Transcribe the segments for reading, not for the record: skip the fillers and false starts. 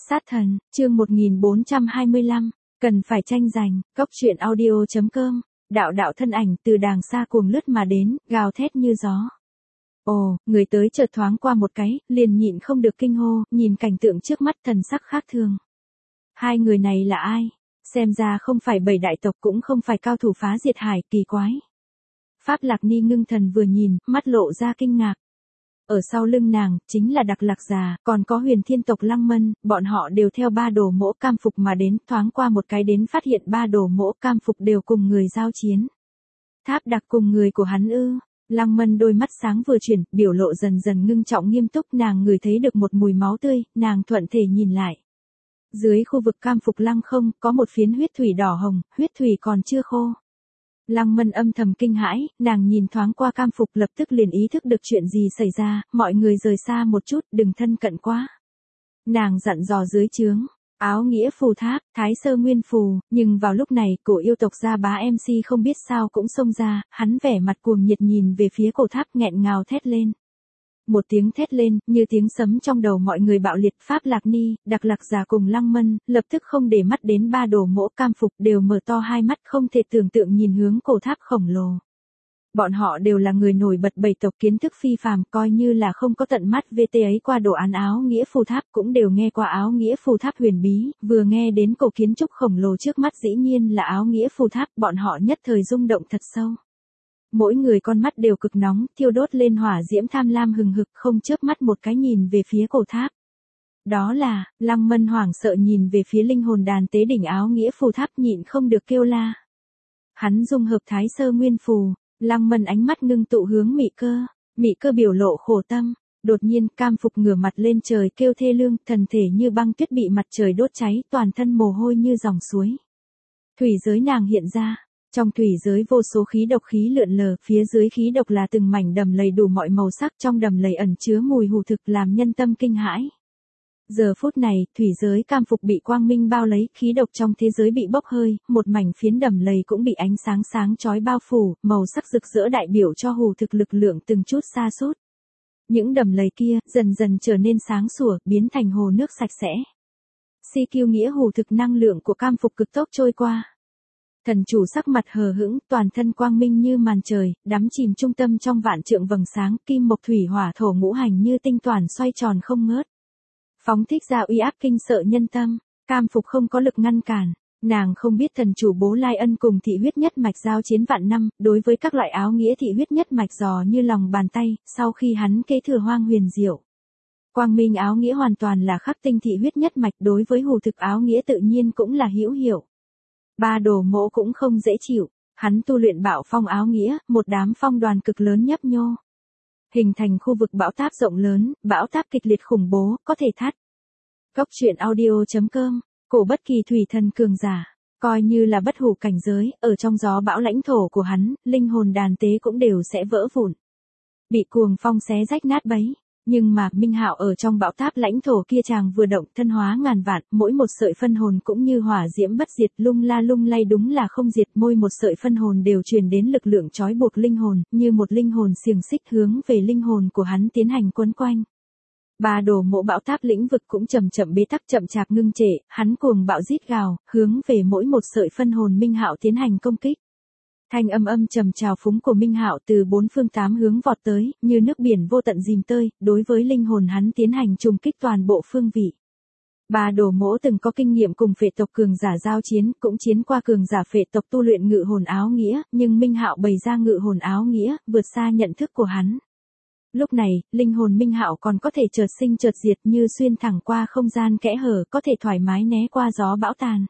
Sát thần, chương 1425, cần phải tranh giành, cốc truyện audio.com, đạo đạo thân ảnh từ đàng xa cuồng lướt mà đến, gào thét như gió. Ồ, người tới chợt thoáng qua một cái, liền nhịn không được kinh hô, nhìn cảnh tượng trước mắt thần sắc khác thường. Hai người này là ai? Xem ra không phải bảy đại tộc cũng không phải cao thủ phá diệt hải, kỳ quái. Pháp Lạc Ni ngưng thần vừa nhìn, mắt lộ ra kinh ngạc. Ở sau lưng nàng, chính là Đặc Lạc Già, còn có Huyền Thiên tộc Lăng Mân, bọn họ đều theo ba đồ mỗ cam phục mà đến, thoáng qua một cái đến phát hiện ba đồ mỗ cam phục đều cùng người giao chiến. Tháp Đặc cùng người của hắn ư? Lăng Mân đôi mắt sáng vừa chuyển, biểu lộ dần dần ngưng trọng nghiêm túc, nàng ngửi thấy được một mùi máu tươi, nàng thuận thể nhìn lại. Dưới khu vực cam phục Lăng Không, có một phiến huyết thủy đỏ hồng, huyết thủy còn chưa khô. Lăng Mân âm thầm kinh hãi, nàng nhìn thoáng qua cam phục lập tức liền ý thức được chuyện gì xảy ra, mọi người rời xa một chút, đừng thân cận quá. Nàng dặn dò dưới trướng, áo nghĩa phù tháp, thái sơ nguyên phù, nhưng vào lúc này, cổ yêu tộc gia bá MC không biết sao cũng xông ra, hắn vẻ mặt cuồng nhiệt nhìn về phía cổ tháp nghẹn ngào thét lên. Một tiếng thét lên, như tiếng sấm trong đầu mọi người bạo liệt. Pháp Lạc Ni, Đặc Lạc Già cùng Lăng Mân, lập tức không để mắt đến ba đồ mỗ cam phục, đều mở to hai mắt không thể tưởng tượng nhìn hướng cổ tháp khổng lồ. Bọn họ đều là người nổi bật bảy tộc, kiến thức phi phàm, coi như là không có tận mắt VT ấy qua đồ án áo nghĩa phù tháp, cũng đều nghe qua áo nghĩa phù tháp huyền bí, vừa nghe đến cổ kiến trúc khổng lồ trước mắt dĩ nhiên là áo nghĩa phù tháp, bọn họ nhất thời rung động thật sâu. Mỗi người con mắt đều cực nóng, thiêu đốt lên hỏa diễm tham lam hừng hực, không chớp mắt một cái nhìn về phía cổ tháp. Đó là, Lăng Mân hoảng sợ nhìn về phía linh hồn đàn tế đỉnh áo nghĩa phù tháp, nhịn không được kêu la. Hắn dung hợp thái sơ nguyên phù, Lăng Mân ánh mắt ngưng tụ hướng Mị Cơ biểu lộ khổ tâm. Đột nhiên cam phục ngửa mặt lên trời kêu thê lương, thần thể như băng tuyết bị mặt trời đốt cháy, toàn thân mồ hôi như dòng suối. Thủy giới nàng hiện ra. Trong thủy giới vô số khí độc khí lượn lờ, phía dưới khí độc là từng mảnh đầm lầy đủ mọi màu sắc, trong đầm lầy ẩn chứa mùi hủ thực làm nhân tâm kinh hãi. Giờ phút này, thủy giới cam phục bị quang minh bao lấy, khí độc trong thế giới bị bốc hơi, một mảnh phiến đầm lầy cũng bị ánh sáng sáng chói bao phủ, màu sắc rực rỡ đại biểu cho hủ thực lực lượng từng chút sa sút. Những đầm lầy kia, dần dần trở nên sáng sủa, biến thành hồ nước sạch sẽ. Si kiêu nghĩa hủ thực năng lượng của cam phục cực tốc trôi qua. Thần chủ sắc mặt hờ hững, toàn thân quang minh như màn trời, đắm chìm trung tâm trong vạn trượng vầng sáng, kim mộc thủy hỏa thổ ngũ hành như tinh toàn xoay tròn không ngớt. Phóng thích ra uy áp kinh sợ nhân tâm, cam phục không có lực ngăn cản. Nàng không biết thần chủ Bố Lai Ân cùng thị huyết nhất mạch giao chiến vạn năm, đối với các loại áo nghĩa thị huyết nhất mạch dò như lòng bàn tay, sau khi hắn kế thừa hoang huyền diệu. Quang minh áo nghĩa hoàn toàn là khắc tinh thị huyết nhất mạch, đối với hủ thực áo nghĩa tự nhiên cũng là hữu hiệu. Ba đồ mỗ cũng không dễ chịu, hắn tu luyện bạo phong áo nghĩa, một đám phong đoàn cực lớn nhấp nhô. Hình thành khu vực bão táp rộng lớn, bão táp kịch liệt khủng bố, có thể thắt. Cốc truyện audio.com, cổ bất kỳ thủy thần cường giả, coi như là bất hủ cảnh giới, ở trong gió bão lãnh thổ của hắn, linh hồn đàn tế cũng đều sẽ vỡ vụn. Bị cuồng phong xé rách nát bấy. Nhưng mà, Minh Hạo ở trong bão táp lãnh thổ kia chàng vừa động thân hóa ngàn vạn, mỗi một sợi phân hồn cũng như hỏa diễm bất diệt lung la lung lay đúng là không diệt, mỗi một sợi phân hồn đều truyền đến lực lượng trói buộc linh hồn, như một linh hồn xiềng xích hướng về linh hồn của hắn tiến hành quấn quanh. Ba đồ mộ bão táp lĩnh vực cũng chậm chậm bế tắc chậm chạp ngưng trệ, hắn cuồng bạo rít gào, hướng về mỗi một sợi phân hồn Minh Hạo tiến hành công kích. Thanh âm trầm trào phúng của Minh Hạo từ bốn phương tám hướng vọt tới, như nước biển vô tận dìm tơi, đối với linh hồn hắn tiến hành trùng kích toàn bộ phương vị. Ba đồ mỗ từng có kinh nghiệm cùng phệ tộc cường giả giao chiến, cũng chiến qua cường giả phệ tộc tu luyện ngự hồn áo nghĩa, nhưng Minh Hạo bày ra ngự hồn áo nghĩa, vượt xa nhận thức của hắn. Lúc này, linh hồn Minh Hạo còn có thể chợt sinh chợt diệt như xuyên thẳng qua không gian kẽ hở, có thể thoải mái né qua gió bão tàn.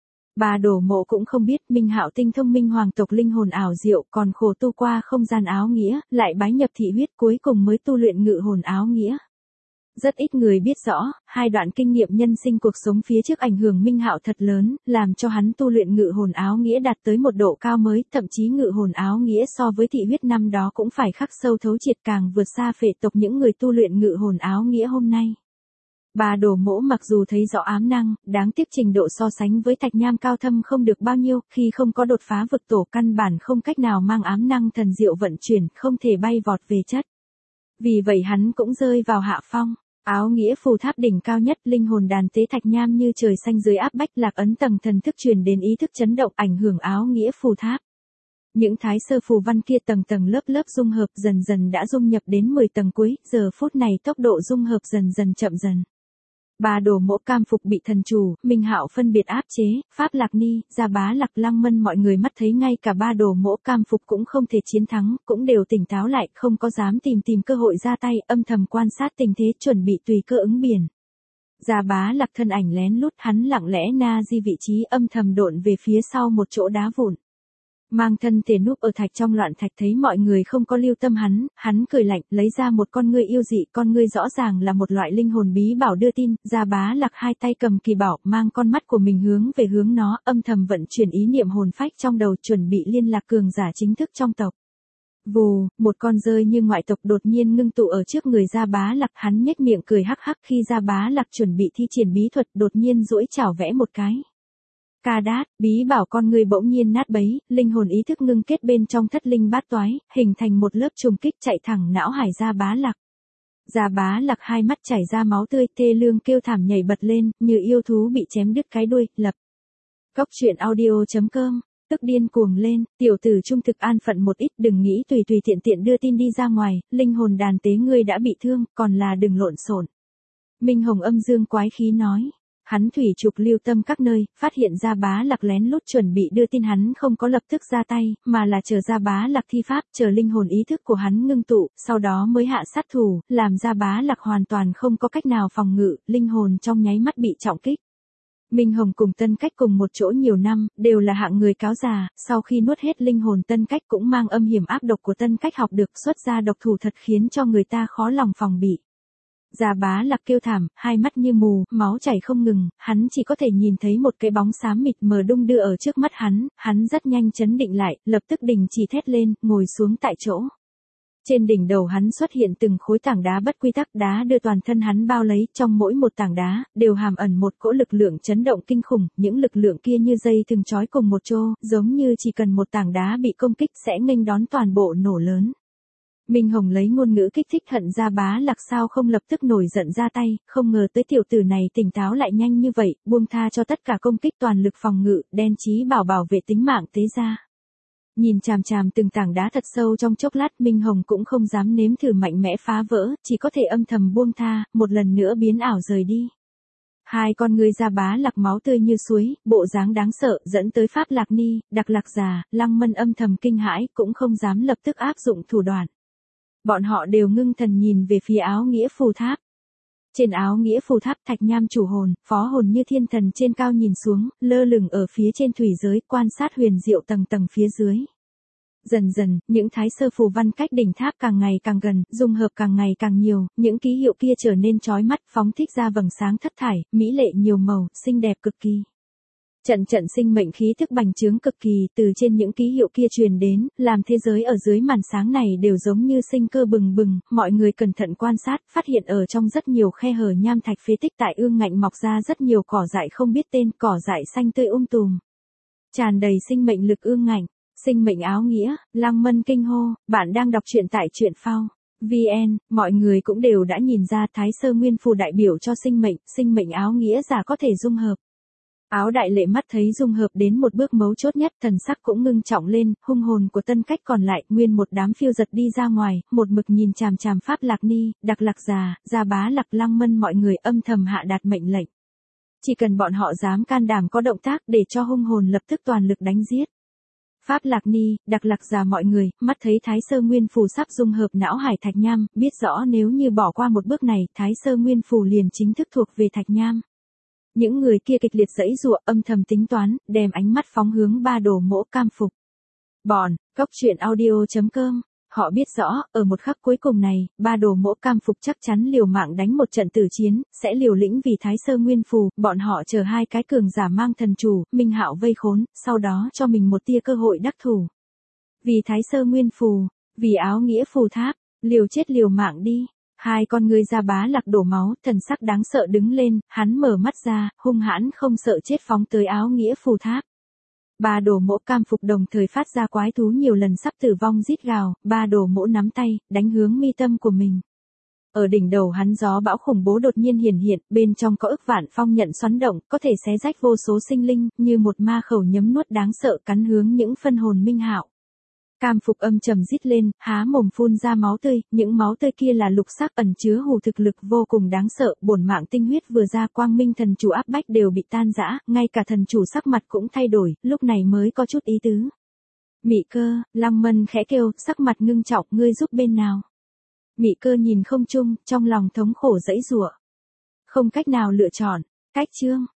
Ba đồ mộ cũng không biết Minh Hạo tinh thông minh hoàng tộc linh hồn ảo diệu, còn khổ tu qua không gian áo nghĩa, lại bái nhập thị huyết cuối cùng mới tu luyện ngự hồn áo nghĩa. Rất ít người biết rõ, hai đoạn kinh nghiệm nhân sinh cuộc sống phía trước ảnh hưởng Minh Hạo thật lớn, làm cho hắn tu luyện ngự hồn áo nghĩa đạt tới một độ cao mới, thậm chí ngự hồn áo nghĩa so với thị huyết năm đó cũng phải khắc sâu thấu triệt, càng vượt xa phệ tộc những người tu luyện ngự hồn áo nghĩa hôm nay. Ba đồ mỗ mặc dù thấy rõ ám năng, đáng tiếc trình độ so sánh với Thạch Nham cao thâm không được bao nhiêu, khi không có đột phá vực tổ căn bản không cách nào mang ám năng thần diệu vận chuyển, không thể bay vọt về chất. Vì vậy hắn cũng rơi vào hạ phong. Áo nghĩa phù tháp đỉnh cao nhất, linh hồn đàn tế thạch nham như trời xanh dưới áp bách lạc ấn tầng thần thức truyền đến ý thức chấn động ảnh hưởng áo nghĩa phù tháp. Những thái sơ phù văn kia tầng tầng lớp lớp dung hợp dần dần đã dung nhập đến 10 tầng cuối, giờ phút này tốc độ dung hợp dần dần chậm dần. Ba đồ mỗ cam phục bị thần chủ, Minh Hạo phân biệt áp chế, Pháp Lạc Ni, Gia Bá Lạc Lăng Mân mọi người mắt thấy ngay cả ba đồ mỗ cam phục cũng không thể chiến thắng, cũng đều tỉnh táo lại, không có dám tìm cơ hội ra tay, âm thầm quan sát tình thế chuẩn bị tùy cơ ứng biển. Gia Bá Lạc thân ảnh lén lút, hắn lặng lẽ na di vị trí âm thầm độn về phía sau một chỗ đá vụn. Mang thân thể núp ở thạch trong loạn thạch thấy mọi người không có lưu tâm hắn cười lạnh, lấy ra một con ngươi yêu dị, con ngươi rõ ràng là một loại linh hồn bí bảo đưa tin, Gia Bá Lạc hai tay cầm kỳ bảo, mang con mắt của mình hướng về hướng nó, âm thầm vận chuyển ý niệm hồn phách trong đầu chuẩn bị liên lạc cường giả chính thức trong tộc. Vù, một con rơi như ngoại tộc đột nhiên ngưng tụ ở trước người Gia Bá Lạc, hắn nhếch miệng cười hắc hắc khi Gia Bá Lạc chuẩn bị thi triển bí thuật, đột nhiên duỗi chảo vẽ một cái. Ca đát, bí bảo con người bỗng nhiên nát bấy, linh hồn ý thức ngưng kết bên trong thất linh bát toái, hình thành một lớp trùng kích chạy thẳng não hải Gia Bá Lạc. Gia Bá Lạc hai mắt chảy ra máu tươi, thê lương kêu thảm nhảy bật lên, như yêu thú bị chém đứt cái đuôi, lập. Cốc truyện audio.com, tức điên cuồng lên, tiểu tử trung thực an phận một ít, đừng nghĩ tùy tiện đưa tin đi ra ngoài, linh hồn đàn tế ngươi đã bị thương, còn là đừng lộn xộn. Minh Hồng âm dương quái khí nói. Hắn thủy trục lưu tâm các nơi, phát hiện Gia Bá Lạc lén lút chuẩn bị đưa tin, hắn không có lập tức ra tay, mà là chờ Gia Bá Lạc thi pháp, chờ linh hồn ý thức của hắn ngưng tụ, sau đó mới hạ sát thủ, làm Gia Bá Lạc hoàn toàn không có cách nào phòng ngự, linh hồn trong nháy mắt bị trọng kích. Minh Hồng cùng Tân Cách cùng một chỗ nhiều năm, đều là hạng người cáo già, sau khi nuốt hết linh hồn Tân Cách cũng mang âm hiểm ác độc của Tân Cách học được xuất ra độc thủ thật khiến cho người ta khó lòng phòng bị. Gia Bá Lạc kêu thảm, hai mắt như mù, máu chảy không ngừng, hắn chỉ có thể nhìn thấy một cái bóng xám mịt mờ đung đưa ở trước mắt hắn rất nhanh chấn định lại, lập tức đình chỉ thét lên, ngồi xuống tại chỗ. Trên đỉnh đầu hắn xuất hiện từng khối tảng đá bất quy tắc, đá đưa toàn thân hắn bao lấy, trong mỗi một tảng đá, đều hàm ẩn một cỗ lực lượng chấn động kinh khủng, những lực lượng kia như dây thừng trói cùng một chỗ, giống như chỉ cần một tảng đá bị công kích sẽ nghênh đón toàn bộ nổ lớn. Minh Hồng lấy ngôn ngữ kích thích hận Gia Bá Lạc sao không lập tức nổi giận ra tay, không ngờ tới tiểu tử này tỉnh táo lại nhanh như vậy, buông tha cho tất cả công kích toàn lực phòng ngự, đen chí bảo vệ tính mạng tế gia. Nhìn chằm chằm từng tảng đá thật sâu trong chốc lát, Minh Hồng cũng không dám nếm thử mạnh mẽ phá vỡ, chỉ có thể âm thầm buông tha, một lần nữa biến ảo rời đi. Hai con ngươi Gia Bá Lạc máu tươi như suối, bộ dáng đáng sợ, dẫn tới Pháp Lạc Ni, Đặc Lạc Già, Lăng Mân âm thầm kinh hãi, cũng không dám lập tức áp dụng thủ đoạn. Bọn họ đều ngưng thần nhìn về phía áo nghĩa phù tháp. Trên áo nghĩa phù tháp thạch nham chủ hồn, phó hồn như thiên thần trên cao nhìn xuống, lơ lửng ở phía trên thủy giới, quan sát huyền diệu tầng tầng phía dưới. Dần dần, những thái sơ phù văn cách đỉnh tháp càng ngày càng gần, dung hợp càng ngày càng nhiều, những ký hiệu kia trở nên chói mắt, phóng thích ra vầng sáng thất thải, mỹ lệ nhiều màu, xinh đẹp cực kỳ. Trận sinh mệnh khí thức bành trướng cực kỳ, từ trên những ký hiệu kia truyền đến, làm thế giới ở dưới màn sáng này đều giống như sinh cơ bừng bừng, mọi người cẩn thận quan sát, phát hiện ở trong rất nhiều khe hở nham thạch phế tích tại ương ngạnh mọc ra rất nhiều cỏ dại không biết tên, cỏ dại xanh tươi tùm. Tràn đầy sinh mệnh lực ương ngạnh, sinh mệnh áo nghĩa, Lăng Mân kinh hô, bạn đang đọc truyện tại truyện phao. VN, mọi người cũng đều đã nhìn ra thái sơ nguyên phù đại biểu cho sinh mệnh áo nghĩa giả có thể dung hợp. Áo đại lệ mắt thấy dung hợp đến một bước mấu chốt nhất, thần sắc cũng ngưng trọng lên, hung hồn của Tân Cách còn lại, nguyên một đám phiêu giật đi ra ngoài, một mực nhìn chằm chằm Pháp Lạc Ni, Đặc Lạc Già, Gia Bá Lạc Lăng Mân mọi người âm thầm hạ đạt mệnh lệnh. Chỉ cần bọn họ dám can đảm có động tác để cho hung hồn lập tức toàn lực đánh giết. Pháp Lạc Ni, Đặc Lạc Già mọi người, mắt thấy Thái Sơ Nguyên Phù sắp dung hợp não hải Thạch Nham, biết rõ nếu như bỏ qua một bước này, Thái Sơ Nguyên Phù liền chính thức thuộc về Thạch Nham. Những người kia kịch liệt giãy giụa, âm thầm tính toán, đem ánh mắt phóng hướng ba đồ mỗ cam phục. Bọn, cốc truyện audio.com, họ biết rõ, ở một khắc cuối cùng này, ba đồ mỗ cam phục chắc chắn liều mạng đánh một trận tử chiến, sẽ liều lĩnh vì Thái Sơ Nguyên Phù, bọn họ chờ hai cái cường giả mang thần chủ, Minh Hạo vây khốn, sau đó cho mình một tia cơ hội đắc thủ. Vì Thái Sơ Nguyên Phù, vì áo nghĩa phù tháp, liều chết liều mạng đi. Hai con ngươi Gia Bá Lạc đổ máu, thần sắc đáng sợ đứng lên, hắn mở mắt ra, hung hãn không sợ chết phóng tới áo nghĩa phù tháp. Ba đồ mỗ cam phục đồng thời phát ra quái thú nhiều lần sắp tử vong rít gào, ba đồ mỗ nắm tay, đánh hướng mi tâm của mình. Ở đỉnh đầu hắn gió bão khủng bố đột nhiên hiển hiện, bên trong có ức vạn phong nhận xoắn động, có thể xé rách vô số sinh linh, như một ma khẩu nhấm nuốt đáng sợ cắn hướng những phân hồn minh hạo. Cam Phục âm trầm rít lên, há mồm phun ra máu tươi, những máu tươi kia là lục sắc ẩn chứa hù thực lực vô cùng đáng sợ, bổn mạng tinh huyết vừa ra quang minh thần chủ áp bách đều bị tan rã, ngay cả thần chủ sắc mặt cũng thay đổi, lúc này mới có chút ý tứ. Mị Cơ, Lăng Mân khẽ kêu, sắc mặt ngưng trọng, ngươi giúp bên nào? Mị Cơ nhìn không trung, trong lòng thống khổ dãy giụa. Không cách nào lựa chọn, cách chương.